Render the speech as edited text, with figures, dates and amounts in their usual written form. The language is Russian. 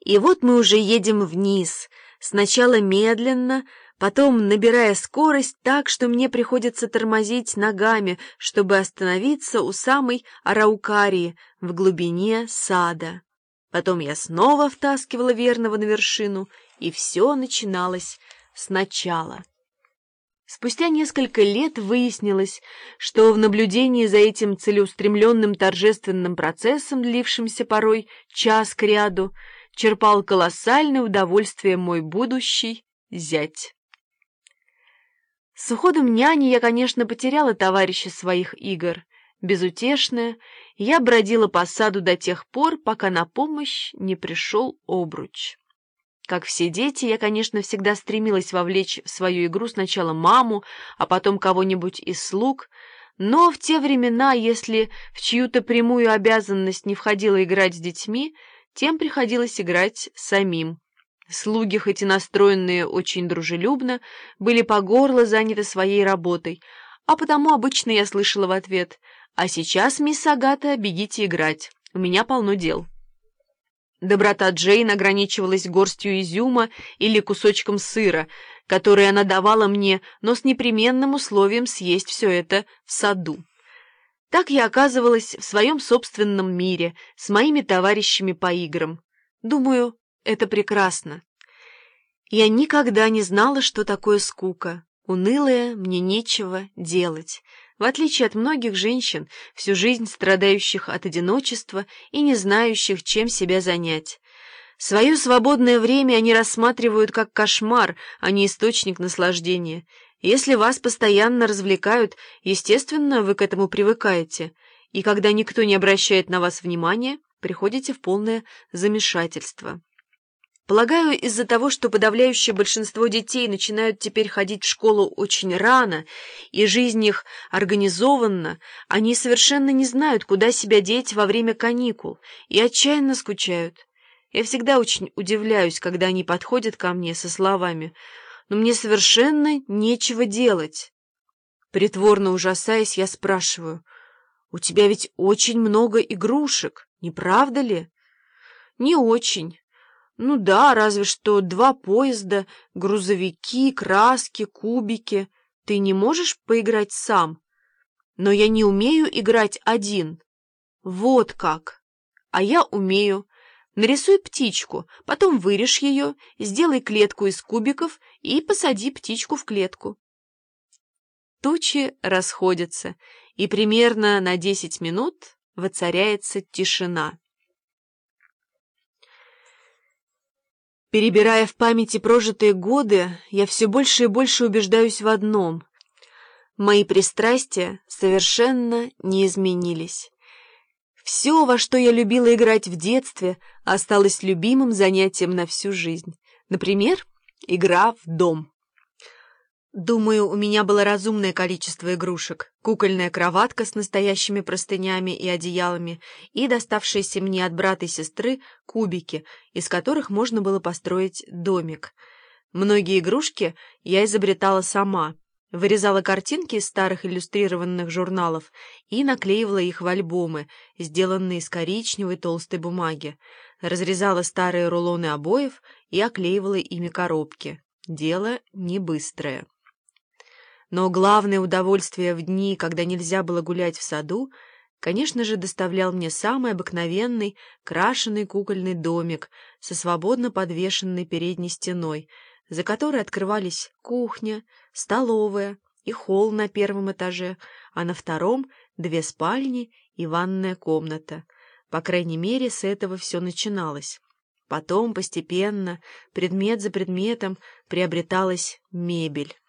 И вот мы уже едем вниз, сначала медленно, потом набирая скорость так, что мне приходится тормозить ногами, чтобы остановиться у самой араукарии в глубине сада. Потом я снова втаскивала верного на вершину, и все начиналось сначала. Спустя несколько лет выяснилось, что в наблюдении за этим целеустремленным торжественным процессом, длившимся порой час кряду, черпал колоссальное удовольствие мой будущий зять. С уходом няни я, конечно, потеряла товарища своих игр. Безутешная, я бродила по саду до тех пор, пока на помощь не пришел обруч. Как все дети, я, конечно, всегда стремилась вовлечь в свою игру сначала маму, а потом кого-нибудь из слуг, но в те времена, если в чью-то прямую обязанность не входило играть с детьми, тем приходилось играть самим. Слуги, хоть и настроенные очень дружелюбно, были по горло заняты своей работой, а потому обычно я слышала в ответ: «А сейчас, мисс Агата, бегите играть, у меня полно дел». Доброта Джейн ограничивалась горстью изюма или кусочком сыра, который она давала мне, но с непременным условием съесть все это в саду. Так я оказывалась в своем собственном мире с моими товарищами по играм. Думаю, это прекрасно. Я никогда не знала, что такое скука. Унылая, мне нечего делать. В отличие от многих женщин, всю жизнь страдающих от одиночества и не знающих, чем себя занять. Свое свободное время они рассматривают как кошмар, а не источник наслаждения. Если вас постоянно развлекают, естественно, вы к этому привыкаете, и когда никто не обращает на вас внимания, приходите в полное замешательство. Полагаю, из-за того, что подавляющее большинство детей начинают теперь ходить в школу очень рано, и жизнь их организованна, они совершенно не знают, куда себя деть во время каникул, и отчаянно скучают. Я всегда очень удивляюсь, когда они подходят ко мне со словами: «Но мне совершенно нечего делать». Притворно ужасаясь, я спрашиваю: «У тебя ведь очень много игрушек, не правда ли?» «Не очень. Ну да, разве что 2 поезда, грузовики, краски, кубики. Ты не можешь поиграть сам?» «Но я не умею играть один». «Вот как! А я умею. Нарисуй птичку, потом вырежь ее, сделай клетку из кубиков и посади птичку в клетку». Тучи расходятся, и примерно на 10 минут воцаряется тишина. Перебирая в памяти прожитые годы, я все больше и больше убеждаюсь в одном: мои пристрастия совершенно не изменились. Все, во что я любила играть в детстве, осталось любимым занятием на всю жизнь. Например, игра в дом. Думаю, у меня было разумное количество игрушек: кукольная кроватка с настоящими простынями и одеялами и доставшиеся мне от брата и сестры кубики, из которых можно было построить домик. Многие игрушки я изобретала сама, вырезала картинки из старых иллюстрированных журналов и наклеивала их в альбомы, сделанные из коричневой толстой бумаги, разрезала старые рулоны обоев и оклеивала ими коробки. Дело не быстрое. Но главное удовольствие в дни, когда нельзя было гулять в саду, конечно же, доставлял мне самый обыкновенный крашеный кукольный домик со свободно подвешенной передней стеной, за которой открывались кухня, столовая и холл на 1-м этаже, а на 2-м 2 спальни и ванная комната. По крайней мере, с этого все начиналось. Потом, постепенно, предмет за предметом приобреталась мебель.